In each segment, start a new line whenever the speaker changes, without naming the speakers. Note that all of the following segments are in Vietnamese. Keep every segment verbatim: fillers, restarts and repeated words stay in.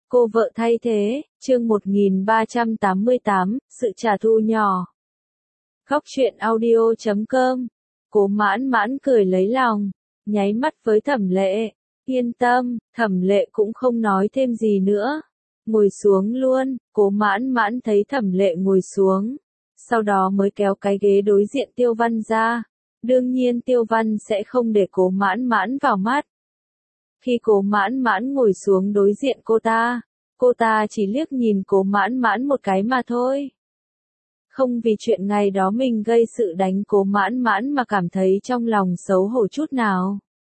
Cô vợ thay thế, chương một nghìn ba trăm tám mươi tám, sự trả thù nhỏ. Góc truyện audio chấm com. Cố Mãn Mãn cười lấy lòng, nháy mắt với Thẩm Lệ. Yên tâm, Thẩm Lệ cũng không nói thêm gì nữa. Ngồi xuống luôn, Cố Mãn Mãn thấy Thẩm Lệ ngồi xuống. Sau đó mới kéo cái ghế đối diện Tiêu Văn ra. Đương nhiên Tiêu Văn sẽ không để Cố Mãn Mãn vào mắt. Khi Cố Mãn Mãn ngồi xuống đối diện cô ta, cô ta chỉ liếc nhìn Cố Mãn Mãn một cái mà thôi. Không vì chuyện ngày đó mình gây sự đánh Cố Mãn Mãn mà cảm thấy trong lòng xấu hổ chút nào.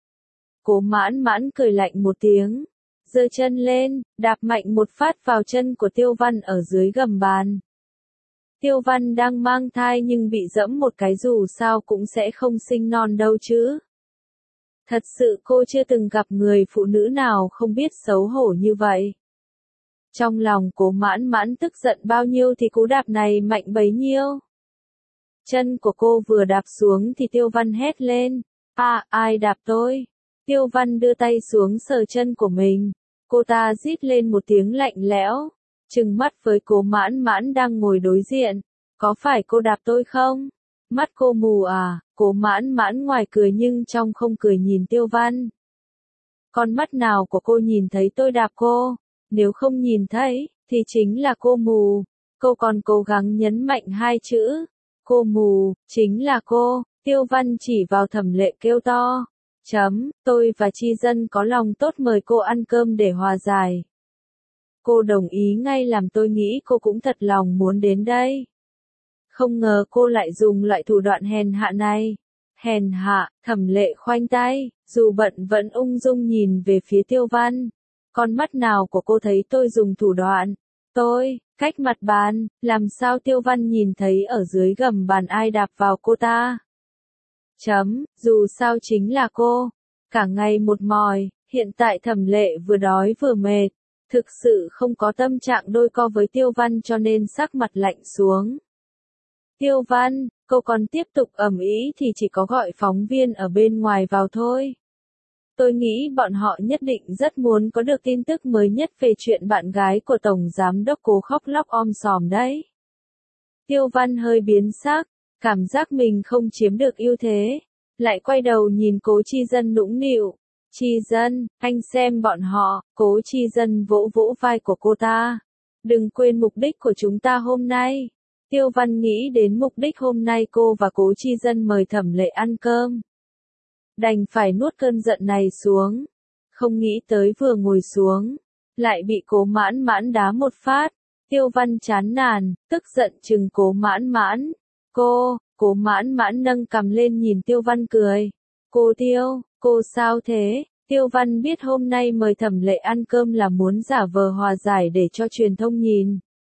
Cố Mãn Mãn cười lạnh một tiếng, giơ chân lên, đạp mạnh một phát vào chân của Tiêu Văn ở dưới gầm bàn. Tiêu Văn đang mang thai nhưng bị dẫm một cái dù sao cũng sẽ không sinh non đâu chứ. Thật sự cô chưa từng gặp người phụ nữ nào không biết xấu hổ như vậy. Trong lòng Cố Mãn Mãn tức giận bao nhiêu thì cú đạp này mạnh bấy nhiêu. Chân của cô vừa đạp xuống thì Tiêu Văn hét lên. À, ai đạp tôi? Tiêu Văn đưa tay xuống sờ chân của mình. Cô ta rít lên một tiếng lạnh lẽo, trừng mắt với Cố Mãn Mãn đang ngồi đối diện. Có phải cô đạp tôi không? Mắt cô mù à? Cố Mãn Mãn ngoài cười nhưng trong không cười nhìn Tiêu Văn. Con mắt nào của cô nhìn thấy tôi đạp cô? Nếu không nhìn thấy, thì chính là cô mù. Cô còn cố gắng nhấn mạnh hai chữ. Cô mù, chính là cô. Tiêu Văn chỉ vào Thẩm Lệ kêu to. Chấm, tôi và Chi Dân có lòng tốt mời cô ăn cơm để hòa giải. Cô đồng ý ngay làm tôi nghĩ cô cũng thật lòng muốn đến đây. Không ngờ cô lại dùng loại thủ đoạn hèn hạ này. Hèn hạ, Thẩm Lệ khoanh tay, dù bận vẫn ung dung nhìn về phía Tiêu Văn. Con mắt nào của cô thấy tôi dùng thủ đoạn? Tôi, cách mặt bàn, làm sao Tiêu Văn nhìn thấy ở dưới gầm bàn ai đạp vào cô ta? Chấm, dù sao chính là cô. Cả ngày một mỏi, hiện tại Thẩm Lệ vừa đói vừa mệt. Thực sự không có tâm trạng đôi co với Tiêu Văn cho nên sắc mặt lạnh xuống. Tiêu Văn, cô còn tiếp tục ầm ĩ thì chỉ có gọi phóng viên ở bên ngoài vào thôi. Tôi nghĩ bọn họ nhất định rất muốn có được tin tức mới nhất về chuyện bạn gái của Tổng Giám đốc Cố khóc lóc om sòm đấy. Tiêu Văn hơi biến sắc, cảm giác mình không chiếm được ưu thế, lại quay đầu nhìn Cố Chi Dân nũng nịu. Chi Dân, anh xem bọn họ. Cố Chi Dân vỗ vỗ vai của cô ta. Đừng quên mục đích của chúng ta hôm nay. Tiêu Văn nghĩ đến mục đích hôm nay cô và Cố Chi Dân mời Thẩm Lệ ăn cơm. Đành phải nuốt cơn giận này xuống. Không nghĩ tới vừa ngồi xuống, lại bị Cố Mãn Mãn đá một phát. Tiêu Văn chán nản, tức giận chừng Cố Mãn Mãn. Cô, Cố Mãn Mãn nâng cằm lên nhìn Tiêu Văn cười. Cô Tiêu, cô sao thế? Tiêu Văn biết hôm nay mời Thẩm Lệ ăn cơm là muốn giả vờ hòa giải để cho truyền thông nhìn.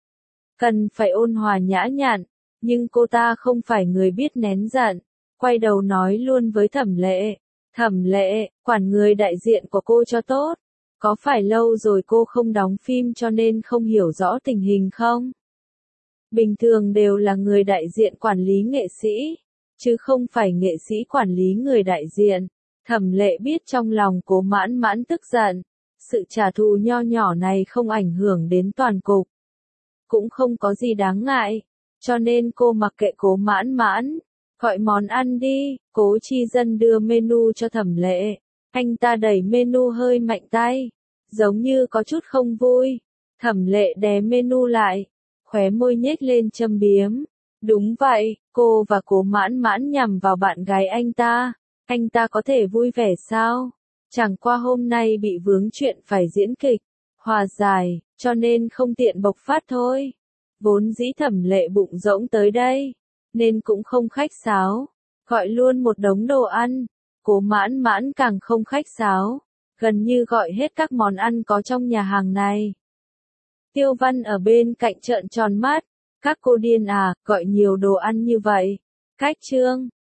Cần phải ôn hòa nhã nhặn, nhưng cô ta không phải người biết nén giận. Quay đầu nói luôn với Thẩm Lệ. Thẩm Lệ, quản người đại diện của cô cho tốt. Có phải lâu rồi cô không đóng phim cho nên không hiểu rõ tình hình không? Bình thường đều là người đại diện quản lý nghệ sĩ, chứ không phải nghệ sĩ quản lý người đại diện. Thẩm Lệ biết trong lòng Cố Mãn Mãn tức giận. Sự trả thù nho nhỏ này không ảnh hưởng đến toàn cục. Cũng không có gì đáng ngại. Cho nên cô mặc kệ Cố Mãn Mãn. Gọi món ăn đi. Cố Chi Dân đưa menu cho Thẩm Lệ. Anh ta đẩy menu hơi mạnh tay, giống như có chút không vui. Thẩm Lệ đè menu lại, khóe môi nhếch lên châm biếm. Đúng vậy, cô và Cố Mãn Mãn nhằm vào bạn gái anh ta. Anh ta có thể vui vẻ sao? Chẳng qua hôm nay bị vướng chuyện phải diễn kịch, hòa giải, cho nên không tiện bộc phát thôi. Vốn dĩ Thẩm Lệ bụng rỗng tới đây, nên cũng không khách sáo, gọi luôn một đống đồ ăn. Cố Mãn Mãn càng không khách sáo, gần như gọi hết các món ăn có trong nhà hàng này. Tiêu Văn ở bên cạnh trợn tròn mắt. Các cô điên à, gọi nhiều đồ ăn như vậy. Cách trương,